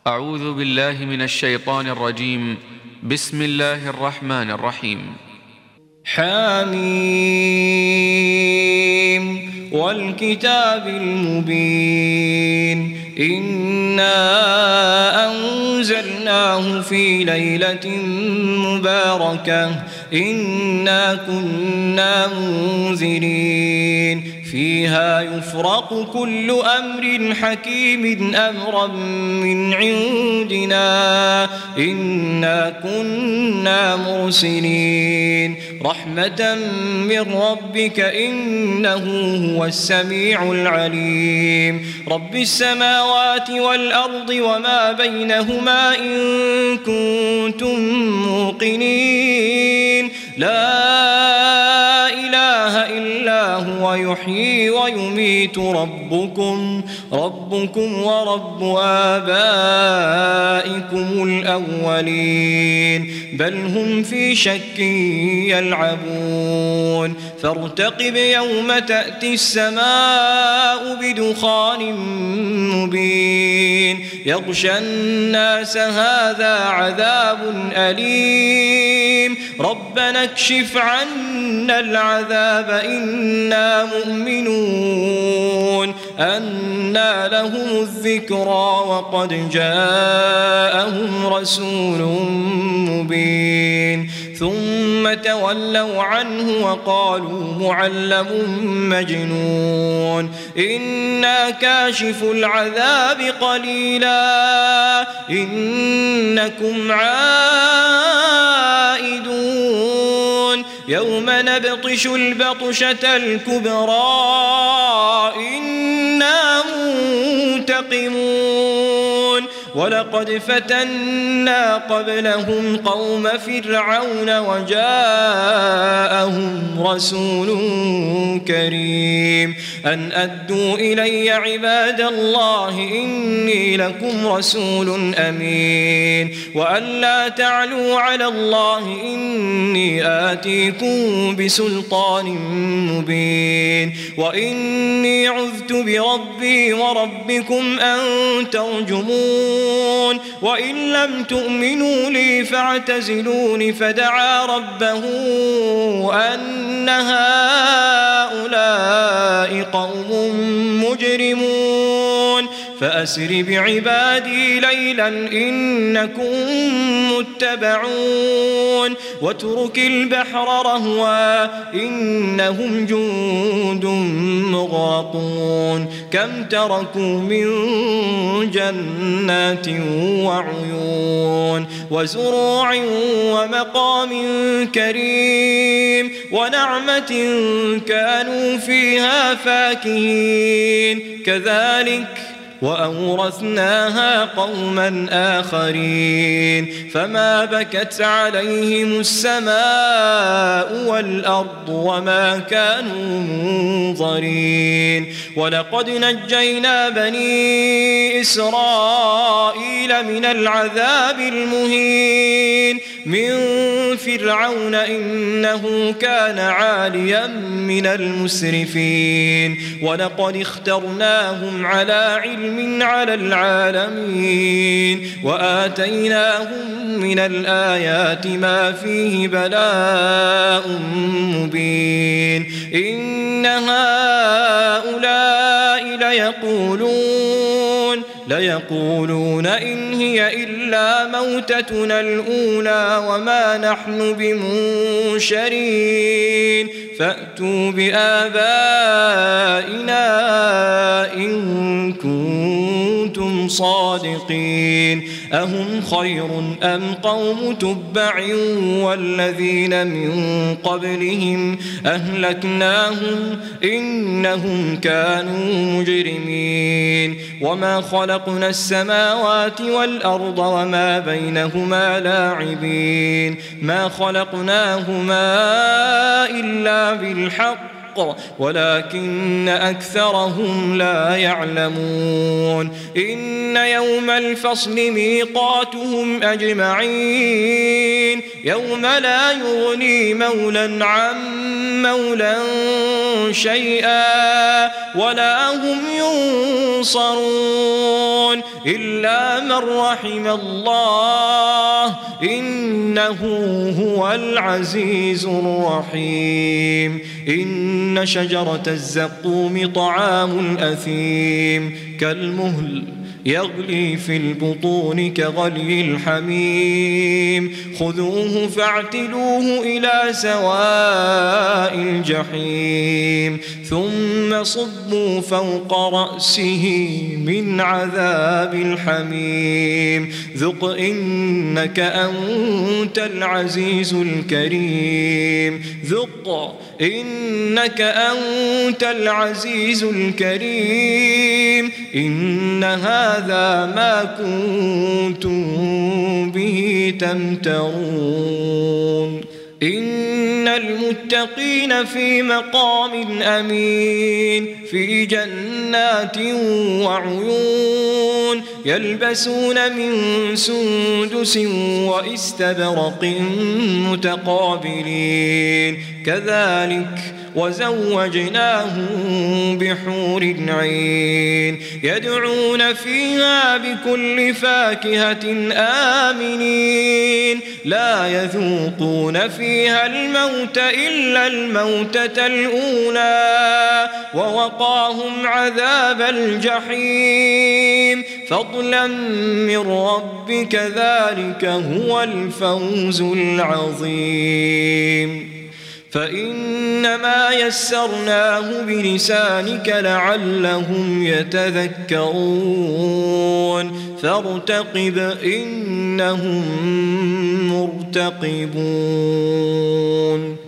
أعوذ بالله من الشيطان الرجيم. بسم الله الرحمن الرحيم. حميم والكتاب المبين إنا أنزلناه في ليلة مباركة إنا كنا منذرين فيها يفرق كل أمر حكيم أمرا من عندنا إنا كنا مرسلين رحمة من ربك إنه هو السميع العليم رب السماوات والأرض وما بينهما إن كنتم موقنين لا إله إلا هو يحيي ويميت ربكم ورب آبائكم الأولين بل هم في شك يلعبون فارتقب يوم تأتي السماء بدخان مبين يغشى الناس هذا عذاب أليم ربنا اكشف عنا العذاب إنا مؤمنون أنى لهم الذكرى وقد جاءهم رسول مبين ثم تولوا عنه وقالوا معلم مجنون إنا كاشف العذاب قليلا إنكم عائدون يوم نبطش البطشة الكبرى إنا منتقمون ولقد فتنا قبلهم قوم فرعون وجاءهم رسول كريم أن أدوا إلي عباد الله إني لكم رسول أمين وأن لا تعلوا على الله إني آتيكم بسلطان مبين وإني عذت بربي وربكم أن ترجمون وإن لم تؤمنوا لي فاعتزلون فدعا ربه أن هؤلاء قوم مجرمون فأسر بعبادي ليلا إنكم متبعون واترك البحر رهوا إنهم جند مغرقون كم تركوا من جنات وعيون وزروع ومقام كريم ونعمة كانوا فيها فاكهين كذلك وأورثناها قوما آخرين فما بكت عليهم السماء والأرض وما كانوا منظرين ولقد نجينا بني إسرائيل من العذاب المهين من فرعون إنه كان عاليا من المسرفين ولقد اخترناهم على علم على العالمين وآتيناهم من الآيات ما فيه بلاء مبين إن هؤلاء ليقولون إن هي إلا موتتنا الأولى وما نحن بمنشرين فأتوا بآبائنا إن كنتم صادقين أهم خير أم قوم تبع والذين من قبلهم أهلكناهم إنهم كانوا مجرمين وما خلقنا السماوات والأرض وما بينهما لاعبين ما خلقناهما إلا بالحق ولكن أكثرهم لا يعلمون إن يوم الفصل ميقاتهم أجمعين يوم لا يغني مولى عن مولى شيئا ولا هم ينصرون إلا من رحم الله إنه هو العزيز الرحيم إن شجرة الزقوم طعام الأثيم كالمهل يغلي في البطون كغلي الحميم خذوه فاعتلوه إلى سواء الجحيم ثم صبوا فوق رأسه من عذاب الحميم ذق إنك أنت العزيز الكريم ذق إنك أنت العزيز الكريم إن هذا ما كنتم به تمترون إن المتقين في مقام أمين في جنات وعيون يلبسون من سندس وإستبرق متقابلين كذلك وزوجناهم بحور عين يدعون فيها بكل فاكهة آمنين لا يذوقون فيها الموت إلا الموتة الأولى ووقاهم عذاب الجحيم فضلا من ربك ذلك هو الفوز العظيم فإنما يسرناه بلسانك لعلهم يتذكرون فارتقب إنهم مرتقبون